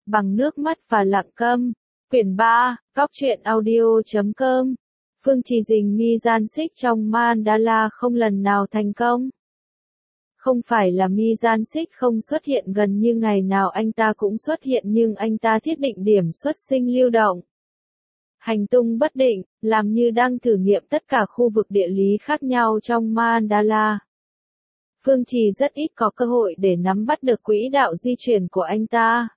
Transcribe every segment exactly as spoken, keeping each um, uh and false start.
Bằng nước mắt và lặng câm. Quyển ba, Góc truyện audio chấm com. Phương Trì Dình Mi Gian Xích trong Mandala không lần nào thành công. Không phải là Mi Gian Xích không xuất hiện gần như ngày nào anh ta cũng xuất hiện, nhưng anh ta thiết định điểm xuất sinh lưu động. Hành tung bất định, làm như đang thử nghiệm tất cả khu vực địa lý khác nhau trong Mandala. Phương Trì rất ít có cơ hội để nắm bắt được quỹ đạo di chuyển của anh ta.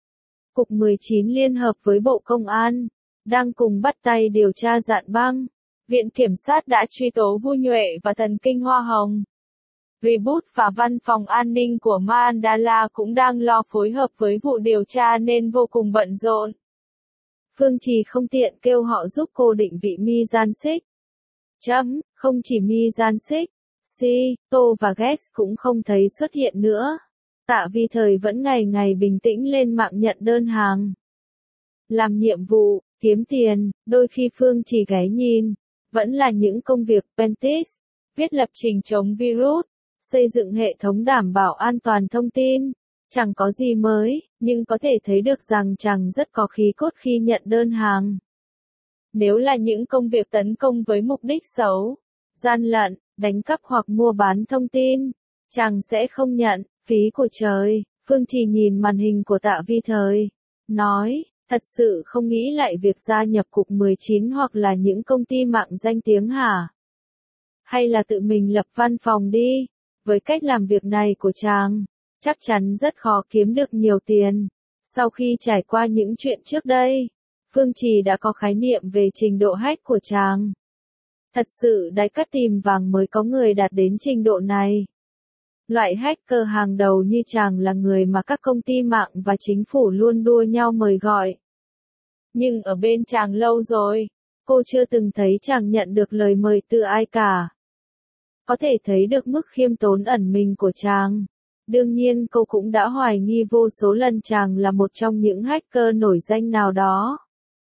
Cục mười chín liên hợp với Bộ Công an, đang cùng bắt tay điều tra Dạn Băng. Viện Kiểm sát đã truy tố Vu Nhuệ và Thần Kinh Hoa Hồng. Reboot và Văn phòng An ninh của Mandala cũng đang lo phối hợp với vụ điều tra nên vô cùng bận rộn. Phương Trì không tiện kêu họ giúp cô định vị Mi Gian Xích. Chấm, không chỉ Mi Gian Xích, Si, Tô và Guest cũng không thấy xuất hiện nữa. Tạ Vi Thời vẫn ngày ngày bình tĩnh lên mạng nhận đơn hàng. Làm nhiệm vụ, kiếm tiền, đôi khi Phương Trì gáy nhìn, vẫn là những công việc pentest, viết lập trình chống virus, xây dựng hệ thống đảm bảo an toàn thông tin. Chẳng có gì mới, nhưng có thể thấy được rằng chàng rất có khí cốt khi nhận đơn hàng. Nếu là những công việc tấn công với mục đích xấu, gian lận, đánh cắp hoặc mua bán thông tin, chàng sẽ không nhận. Phí của trời. Phương Trì nhìn màn hình của Tạ Vi Thời, nói, thật sự không nghĩ lại việc gia nhập Cục mười chín hoặc là những công ty mạng danh tiếng hả? Hay là tự mình lập văn phòng đi? Với cách làm việc này của chàng, chắc chắn rất khó kiếm được nhiều tiền. Sau khi trải qua những chuyện trước đây, Phương Trì đã có khái niệm về trình độ hack của chàng. Thật sự đáy cắt tìm vàng mới có người đạt đến trình độ này. Loại hacker hàng đầu như chàng là người mà các công ty mạng và chính phủ luôn đua nhau mời gọi. Nhưng ở bên chàng lâu rồi, cô chưa từng thấy chàng nhận được lời mời từ ai cả. Có thể thấy được mức khiêm tốn ẩn mình của chàng. Đương nhiên cô cũng đã hoài nghi vô số lần chàng là một trong những hacker nổi danh nào đó.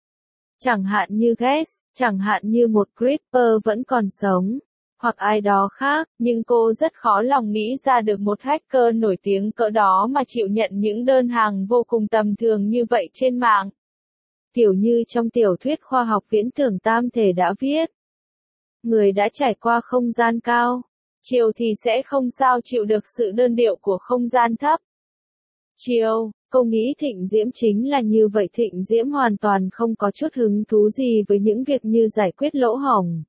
Chẳng hạn như Guest, chẳng hạn như một Creeper vẫn còn sống. Hoặc ai đó khác, nhưng cô rất khó lòng nghĩ ra được một hacker nổi tiếng cỡ đó mà chịu nhận những đơn hàng vô cùng tầm thường như vậy trên mạng. Kiểu như trong tiểu thuyết khoa học viễn tưởng tam thể đã viết. Người đã trải qua không gian cao, chiều thì sẽ không sao chịu được sự đơn điệu của không gian thấp. Chiều, cô nghĩ Thịnh Diễm chính là như vậy. Thịnh Diễm hoàn toàn không có chút hứng thú gì với những việc như giải quyết lỗ hổng.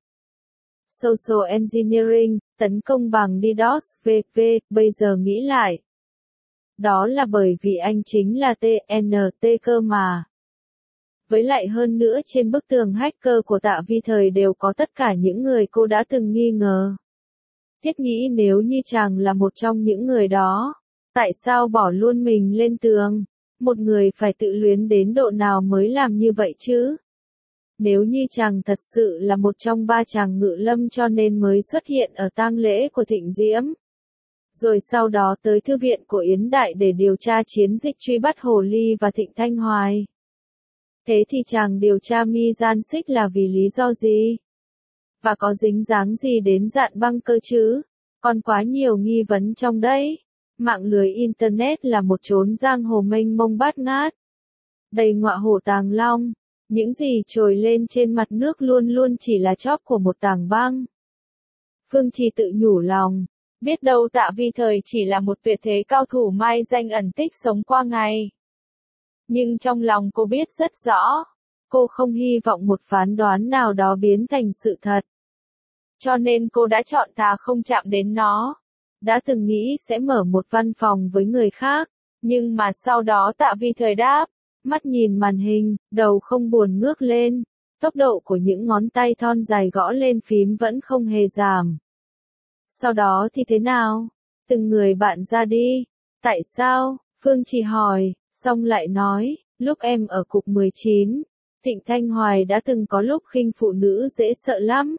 Social Engineering, tấn công bằng DDoS vê vê, bây giờ nghĩ lại. Đó là bởi vì anh chính là tê en tê cơ mà. Với lại hơn nữa trên bức tường hacker của Tạ Vi Thời đều có tất cả những người cô đã từng nghi ngờ. Thiết nghĩ nếu như chàng là một trong những người đó, tại sao bỏ luôn mình lên tường? Một người phải tự luyến đến độ nào mới làm như vậy chứ? Nếu như chàng thật sự là một trong ba chàng ngự lâm cho nên mới xuất hiện ở tang lễ của Thịnh Diễm. Rồi sau đó tới thư viện của Yến Đại để điều tra chiến dịch truy bắt Hồ Ly và Thịnh Thanh Hoài. Thế thì chàng điều tra Mi Gian Xích là vì lý do gì? Và có dính dáng gì đến Dạn Băng cơ chứ? Còn quá nhiều nghi vấn trong đấy. Mạng lưới Internet là một chốn giang hồ mênh mông bát ngát. Đầy ngọa hổ tàng long. Những gì trồi lên trên mặt nước luôn luôn chỉ là chóp của một tảng băng. Phương Trì tự nhủ lòng, biết đâu Tạ Vi Thời chỉ là một tuyệt thế cao thủ mai danh ẩn tích sống qua ngày. Nhưng trong lòng cô biết rất rõ, cô không hy vọng một phán đoán nào đó biến thành sự thật. Cho nên cô đã chọn thà không chạm đến nó. Đã từng nghĩ sẽ mở một văn phòng với người khác, nhưng mà sau đó Tạ Vi Thời đáp. Mắt nhìn màn hình, đầu không buồn ngước lên, tốc độ của những ngón tay thon dài gõ lên phím vẫn không hề giảm. Sau đó thì thế nào? Từng người bạn ra đi. Tại sao? Phương Trì hỏi, xong lại nói, lúc em ở Cục mười chín, Thịnh Thanh Hoài đã từng có lúc khinh phụ nữ dễ sợ lắm.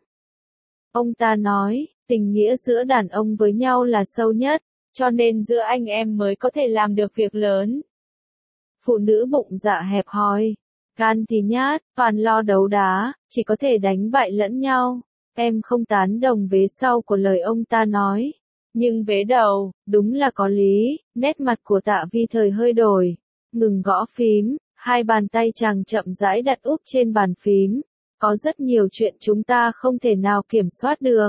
Ông ta nói, tình nghĩa giữa đàn ông với nhau là sâu nhất, cho nên giữa anh em mới có thể làm được việc lớn. Phụ nữ bụng dạ hẹp hòi, gan thì nhát, toàn lo đấu đá, chỉ có thể đánh bại lẫn nhau. Em không tán đồng vế sau của lời ông ta nói. Nhưng vế đầu, đúng là có lý, nét mặt của Tạ Vi Thời hơi đổi. Ngừng gõ phím, hai bàn tay chàng chậm rãi đặt úp trên bàn phím. Có rất nhiều chuyện chúng ta không thể nào kiểm soát được.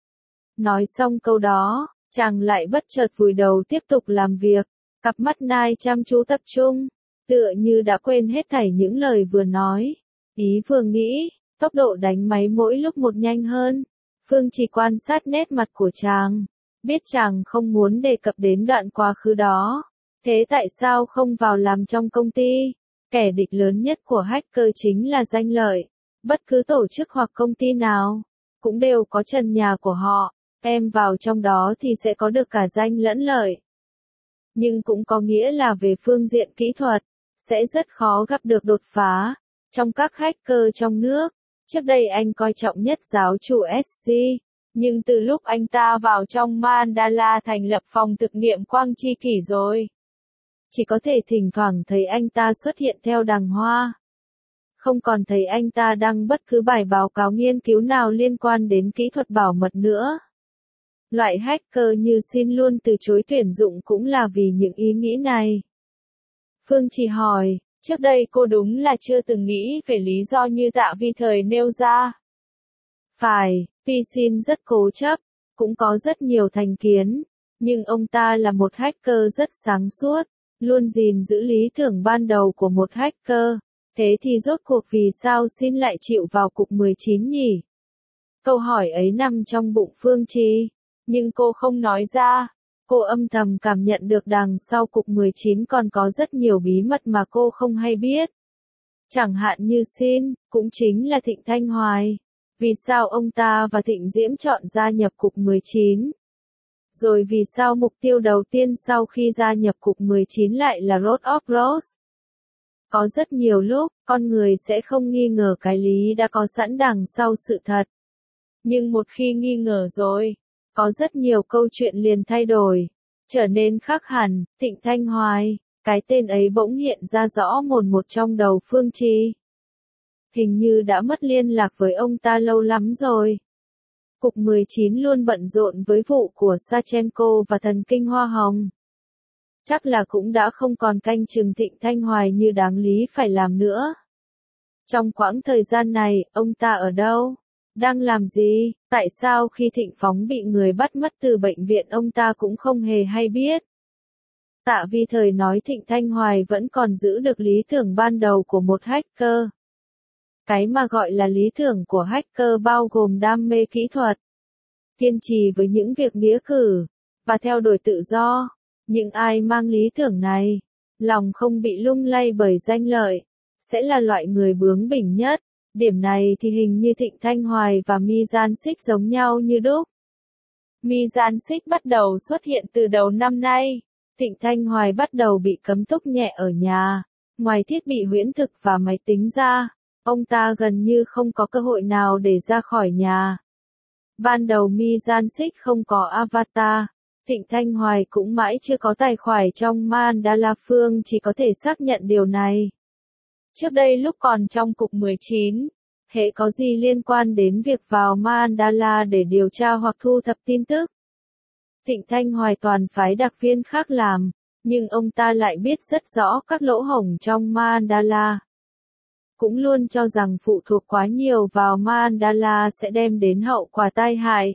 Nói xong câu đó, chàng lại bất chợt vùi đầu tiếp tục làm việc. Cặp mắt Nai chăm chú tập trung, tựa như đã quên hết thảy những lời vừa nói. Ý vừa nghĩ, tốc độ đánh máy mỗi lúc một nhanh hơn. Phương Trì quan sát nét mặt của chàng, biết chàng không muốn đề cập đến đoạn quá khứ đó. Thế tại sao không vào làm trong công ty? Kẻ địch lớn nhất của hacker chính là danh lợi. Bất cứ tổ chức hoặc công ty nào, cũng đều có trần nhà của họ. Em vào trong đó thì sẽ có được cả danh lẫn lợi. Nhưng cũng có nghĩa là về phương diện kỹ thuật, sẽ rất khó gặp được đột phá. Trong các hacker trong nước, trước đây anh coi trọng nhất giáo chủ ét xê, nhưng từ lúc anh ta vào trong Mandala thành lập phòng thực nghiệm quang chi kỷ rồi, chỉ có thể thỉnh thoảng thấy anh ta xuất hiện theo đàng hoa. Không còn thấy anh ta đăng bất cứ bài báo cáo nghiên cứu nào liên quan đến kỹ thuật bảo mật nữa. Loại hacker như xin luôn từ chối tuyển dụng cũng là vì những ý nghĩ này. Phương Trì hỏi, trước đây cô đúng là chưa từng nghĩ về lý do như Tạ Vi Thời nêu ra. Phải, Vi Xin rất cố chấp, cũng có rất nhiều thành kiến, nhưng ông ta là một hacker rất sáng suốt, luôn gìn giữ lý tưởng ban đầu của một hacker. Thế thì rốt cuộc vì sao Xin lại chịu vào cục mười chín nhỉ? Câu hỏi ấy nằm trong bụng Phương Trì, nhưng cô không nói ra. Cô âm thầm cảm nhận được đằng sau cục mười chín còn có rất nhiều bí mật mà cô không hay biết. Chẳng hạn như Xin, cũng chính là Thịnh Thanh Hoài. Vì sao ông ta và Thịnh Diễm chọn gia nhập cục mười chín? Rồi vì sao mục tiêu đầu tiên sau khi gia nhập cục mười chín lại là Road of Rose? Có rất nhiều lúc, con người sẽ không nghi ngờ cái lý đã có sẵn đằng sau sự thật. Nhưng một khi nghi ngờ rồi, có rất nhiều câu chuyện liền thay đổi, trở nên khác hẳn. Thịnh Thanh Hoài, cái tên ấy bỗng hiện ra rõ mồn một trong đầu Phương Trì. Hình như đã mất liên lạc với ông ta lâu lắm rồi. Cục mười chín luôn bận rộn với vụ của Sachenko và thần kinh hoa hồng. Chắc là cũng đã không còn canh chừng Thịnh Thanh Hoài như đáng lý phải làm nữa. Trong quãng thời gian này, ông ta ở đâu? Đang làm gì? Tại sao khi Thịnh Phóng bị người bắt mất từ bệnh viện ông ta cũng không hề hay biết? Tạ Vi Thời nói Thịnh Thanh Hoài vẫn còn giữ được lý tưởng ban đầu của một hacker. Cái mà gọi là lý tưởng của hacker bao gồm đam mê kỹ thuật, kiên trì với những việc nghĩa cử, và theo đuổi tự do. Những ai mang lý tưởng này, lòng không bị lung lay bởi danh lợi, sẽ là loại người bướng bỉnh nhất. Điểm này thì hình như Thịnh Thanh Hoài và Mizan Sik giống nhau như đúc. Mizan Sik bắt đầu xuất hiện từ đầu năm nay. Thịnh Thanh Hoài bắt đầu bị cấm túc nhẹ ở nhà. Ngoài thiết bị huyễn thực và máy tính ra, ông ta gần như không có cơ hội nào để ra khỏi nhà. Ban đầu Mizan Sik không có avatar. Thịnh Thanh Hoài cũng mãi chưa có tài khoản trong Mandala. Phương chỉ có thể xác nhận điều này. Trước đây lúc còn trong cục mười chín, hễ có gì liên quan đến việc vào Mandala để điều tra hoặc thu thập tin tức, Thịnh Thanh Hoài toàn phái đặc viên khác làm, nhưng ông ta lại biết rất rõ các lỗ hổng trong Mandala. Cũng luôn cho rằng phụ thuộc quá nhiều vào Mandala sẽ đem đến hậu quả tai hại.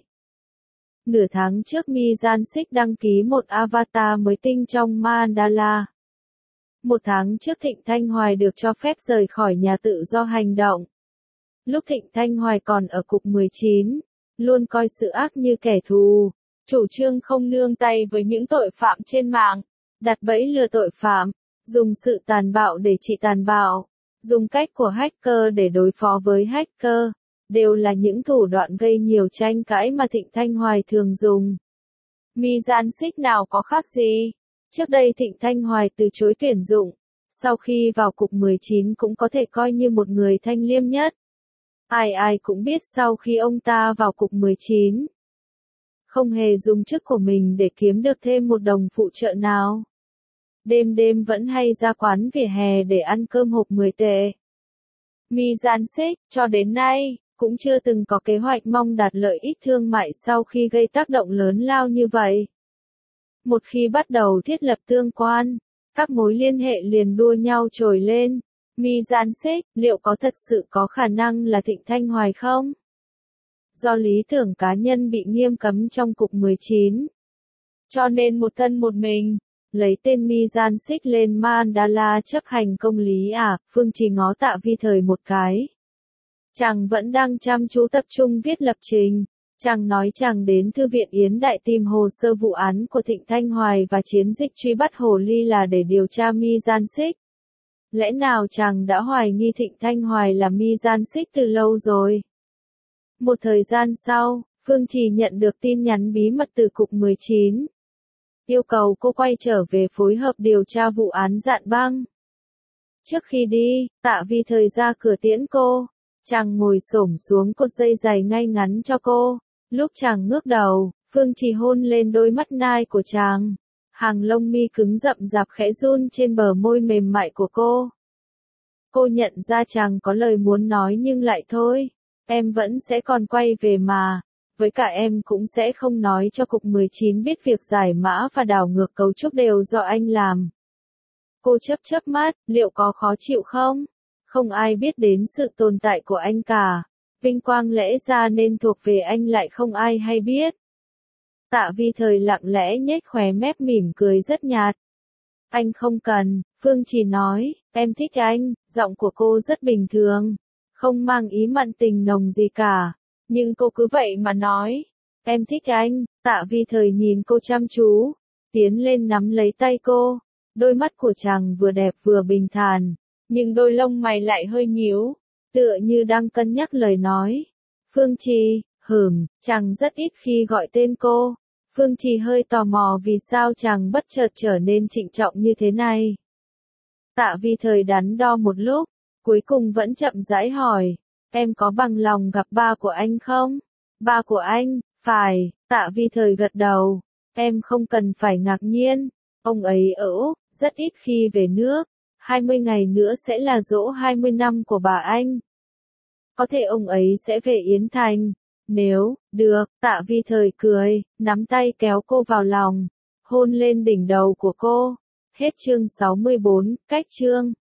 Nửa tháng trước Mizan Sik đăng ký một avatar mới tinh trong Mandala. Một tháng trước Thịnh Thanh Hoài được cho phép rời khỏi nhà tự do hành động. Lúc Thịnh Thanh Hoài còn ở cục mười chín, luôn coi sự ác như kẻ thù, chủ trương không nương tay với những tội phạm trên mạng, đặt bẫy lừa tội phạm, dùng sự tàn bạo để trị tàn bạo, dùng cách của hacker để đối phó với hacker, đều là những thủ đoạn gây nhiều tranh cãi mà Thịnh Thanh Hoài thường dùng. Mizan Sik nào có khác gì? Trước đây Thịnh Thanh Hoài từ chối tuyển dụng, sau khi vào cục mười chín cũng có thể coi như một người thanh liêm nhất. Ai ai cũng biết sau khi ông ta vào cục mười chín, không hề dùng chức của mình để kiếm được thêm một đồng phụ trợ nào. Đêm đêm vẫn hay ra quán vỉa hè để ăn cơm hộp mười tệ. Mizan Sik, cho đến nay, cũng chưa từng có kế hoạch mong đạt lợi ích thương mại sau khi gây tác động lớn lao như vậy. Một khi bắt đầu thiết lập tương quan, Các mối liên hệ liền đua nhau trồi lên. Mi Gian Xích, liệu có thật sự có khả năng là Thịnh Thanh Hoài không? Do lý tưởng cá nhân bị nghiêm cấm trong cục mười chín. Cho nên một thân một mình, lấy tên Mi Gian Xích lên Mandala chấp hành công lý à, Phương Trì ngó Tạ Vi Thời một cái. Chàng vẫn đang chăm chú tập trung viết lập trình. Chàng nói chàng đến Thư viện Yến Đại tìm hồ sơ vụ án của Thịnh Thanh Hoài và chiến dịch truy bắt Hồ Ly là để điều tra Mi Gian Xích. Lẽ nào chàng đã hoài nghi Thịnh Thanh Hoài là Mi Gian Xích từ lâu rồi? Một thời gian sau, Phương Trì nhận được tin nhắn bí mật từ cục mười chín. Yêu cầu cô quay trở về phối hợp điều tra vụ án Dạn Băng. Trước khi đi, Tạ Vi Thời ra cửa tiễn cô. Chàng ngồi xổm xuống cột dây giày ngay ngắn cho cô. Lúc chàng ngước đầu, Phương Trì hôn lên đôi mắt nai của chàng. Hàng lông mi cứng rậm rạp khẽ run trên bờ môi mềm mại của cô. Cô nhận ra chàng có lời muốn nói nhưng lại thôi. Em vẫn sẽ còn quay về mà. Với cả em cũng sẽ không nói cho cục mười chín biết việc giải mã và đảo ngược cấu trúc đều do anh làm. Cô chớp chớp mắt, liệu có khó chịu không? Không ai biết đến sự tồn tại của anh cả. Vinh quang lẽ ra nên thuộc về anh lại không ai hay biết. Tạ Vi Thời lặng lẽ nhếch khóe mép mỉm cười rất nhạt. Anh không cần, Phương Trì nói, em thích anh, giọng của cô rất bình thường. Không mang ý mặn tình nồng gì cả. Nhưng cô cứ vậy mà nói. Em thích anh, Tạ Vi Thời nhìn cô chăm chú. Tiến lên nắm lấy tay cô. Đôi mắt của chàng vừa đẹp vừa bình thản. Nhưng đôi lông mày lại hơi nhíu. Tựa như đang cân nhắc lời nói. Phương Trì, hửm, chàng rất ít khi gọi tên cô. Phương Trì hơi tò mò vì sao chàng bất chợt trở nên trịnh trọng như thế này. Tạ Vi Thời đắn đo một lúc. Cuối cùng vẫn chậm rãi hỏi. Em có bằng lòng gặp ba của anh không? Ba của anh, phải, Tạ Vi Thời gật đầu. Em không cần phải ngạc nhiên. Ông ấy ở Úc, rất ít khi về nước. hai mươi ngày nữa sẽ là giỗ hai mươi năm của bà anh. Có thể ông ấy sẽ về Yến Thành. Nếu, được, Tạ Vi Thời cười, nắm tay kéo cô vào lòng. Hôn lên đỉnh đầu của cô. Hết chương sáu mươi bốn, cách chương.